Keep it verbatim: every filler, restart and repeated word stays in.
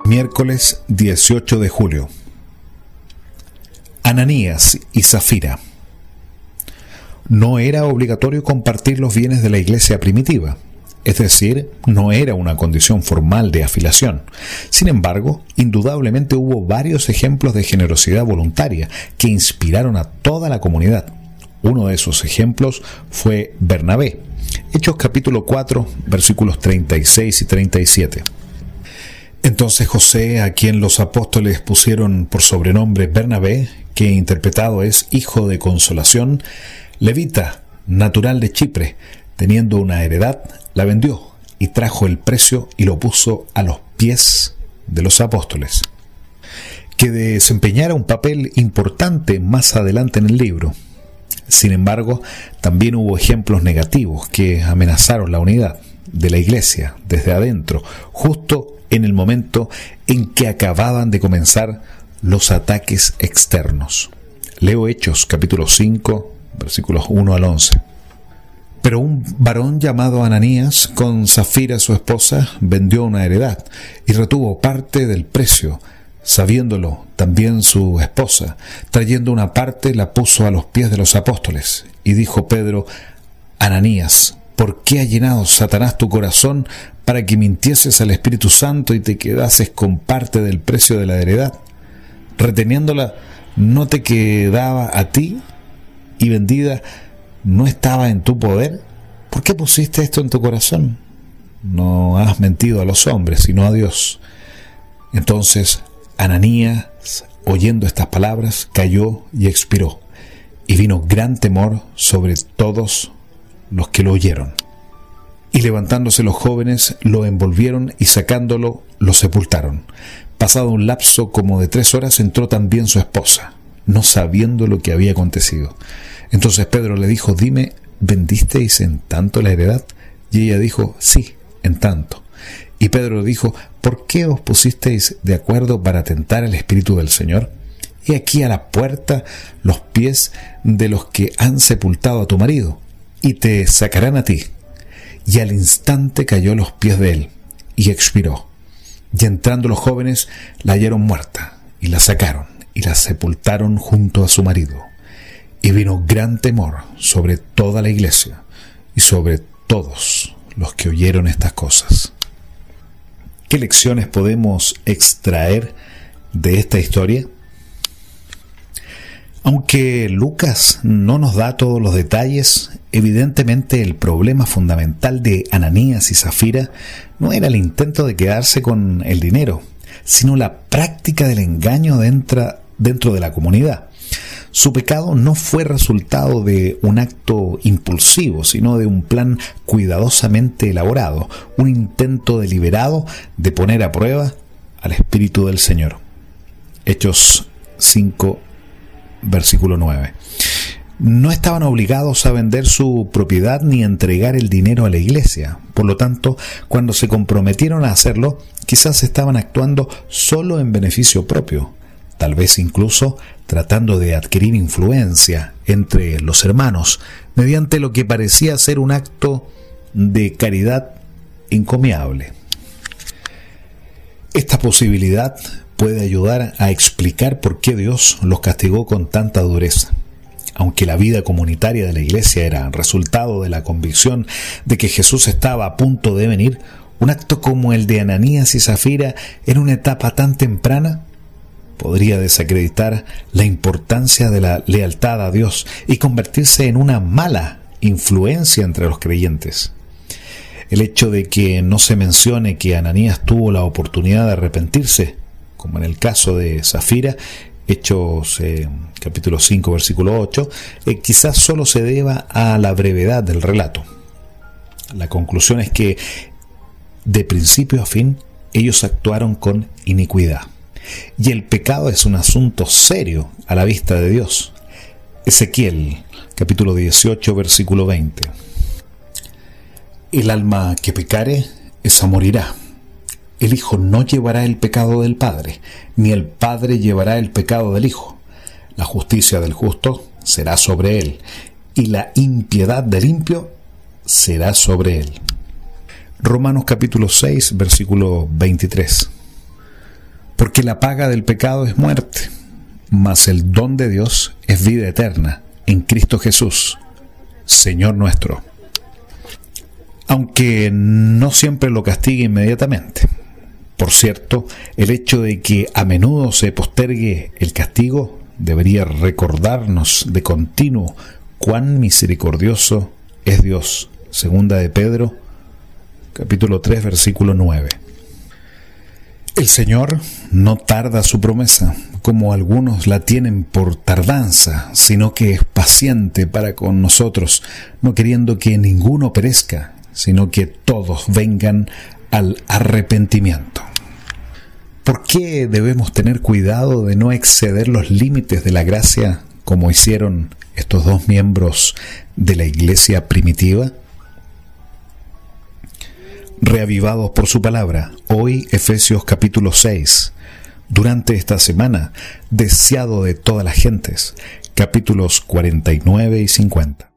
Miércoles dieciocho de julio. Ananías y Zafira. No era obligatorio compartir los bienes de la iglesia primitiva, es decir, no era una condición formal de afiliación. Sin embargo, indudablemente hubo varios ejemplos de generosidad voluntaria que inspiraron a toda la comunidad. Uno de esos ejemplos fue Bernabé. Hechos capítulo cuatro, versículos treinta y seis y treinta y siete. Entonces José, a quien los apóstoles pusieron por sobrenombre Bernabé, que interpretado es hijo de consolación, levita, natural de Chipre, teniendo una heredad, la vendió y trajo el precio y lo puso a los pies de los apóstoles, que desempeñara un papel importante más adelante en el libro. Sin embargo, también hubo ejemplos negativos que amenazaron la unidad de la iglesia desde adentro, justo en el momento en que acababan de comenzar los ataques externos. Leo Hechos capítulo cinco, versículos uno al once. Pero un varón llamado Ananías, con Zafira su esposa, vendió una heredad y retuvo parte del precio, sabiéndolo también su esposa. Trayendo una parte, la puso a los pies de los apóstoles. Y dijo Pedro: Ananías, ¿por qué ha llenado Satanás tu corazón para que mintieses al Espíritu Santo y te quedases con parte del precio de la heredad? Reteniéndola, ¿no te quedaba a ti? Y vendida, ¿no estaba en tu poder? ¿Por qué pusiste esto en tu corazón? No has mentido a los hombres, sino a Dios. Entonces Ananías, oyendo estas palabras, cayó y expiró, y vino gran temor sobre todos los que lo oyeron. Y levantándose los jóvenes, lo envolvieron y sacándolo, lo sepultaron. Pasado un lapso como de tres horas, entró también su esposa, no sabiendo lo que había acontecido. Entonces Pedro le dijo: Dime, ¿vendisteis en tanto la heredad? Y ella dijo: Sí, en tanto. Y Pedro dijo: ¿Por qué os pusisteis de acuerdo para tentar al Espíritu del Señor? He aquí a la puerta los pies de los que han sepultado a tu marido, y te sacarán a ti. Y al instante cayó a los pies de él, y expiró. Y entrando los jóvenes, la hallaron muerta, y la sacaron, y la sepultaron junto a su marido. Y vino gran temor sobre toda la iglesia, y sobre todos los que oyeron estas cosas. ¿Qué lecciones podemos extraer de esta historia? Aunque Lucas no nos da todos los detalles, evidentemente el problema fundamental de Ananías y Zafira no era el intento de quedarse con el dinero, sino la práctica del engaño dentro, dentro de la comunidad. Su pecado no fue resultado de un acto impulsivo, sino de un plan cuidadosamente elaborado, un intento deliberado de poner a prueba al Espíritu del Señor. Hechos cinco, versículo nueve. No estaban obligados a vender su propiedad ni a entregar el dinero a la iglesia. Por lo tanto, cuando se comprometieron a hacerlo, quizás estaban actuando solo en beneficio propio, tal vez incluso tratando de adquirir influencia entre los hermanos mediante lo que parecía ser un acto de caridad encomiable. Esta posibilidad puede ayudar a explicar por qué Dios los castigó con tanta dureza. Aunque la vida comunitaria de la iglesia era resultado de la convicción de que Jesús estaba a punto de venir, un acto como el de Ananías y Zafira en una etapa tan temprana podría desacreditar la importancia de la lealtad a Dios y convertirse en una mala influencia entre los creyentes. El hecho de que no se mencione que Ananías tuvo la oportunidad de arrepentirse, como en el caso de Zafira, Hechos eh, capítulo cinco, versículo ocho, eh, quizás solo se deba a la brevedad del relato. La conclusión es que, de principio a fin, ellos actuaron con iniquidad. Y el pecado es un asunto serio a la vista de Dios. Ezequiel, capítulo dieciocho, versículo veinte. El alma que pecare, esa morirá. El hijo no llevará el pecado del padre, ni el padre llevará el pecado del hijo. La justicia del justo será sobre él, y la impiedad del impío será sobre él. Romanos capítulo seis, versículo veintitrés. Porque la paga del pecado es muerte, mas el don de Dios es vida eterna en Cristo Jesús, Señor nuestro. Aunque no siempre lo castigue inmediatamente. Por cierto, el hecho de que a menudo se postergue el castigo debería recordarnos de continuo cuán misericordioso es Dios. Segunda de Pedro, capítulo tres, versículo nueve. El Señor no tarda su promesa, como algunos la tienen por tardanza, sino que es paciente para con nosotros, no queriendo que ninguno perezca, sino que todos vengan al arrepentimiento. ¿Por qué debemos tener cuidado de no exceder los límites de la gracia como hicieron estos dos miembros de la iglesia primitiva? Reavivados por su palabra, hoy Efesios capítulo seis, durante esta semana, deseado de todas las gentes, capítulos cuarenta y nueve y cincuenta.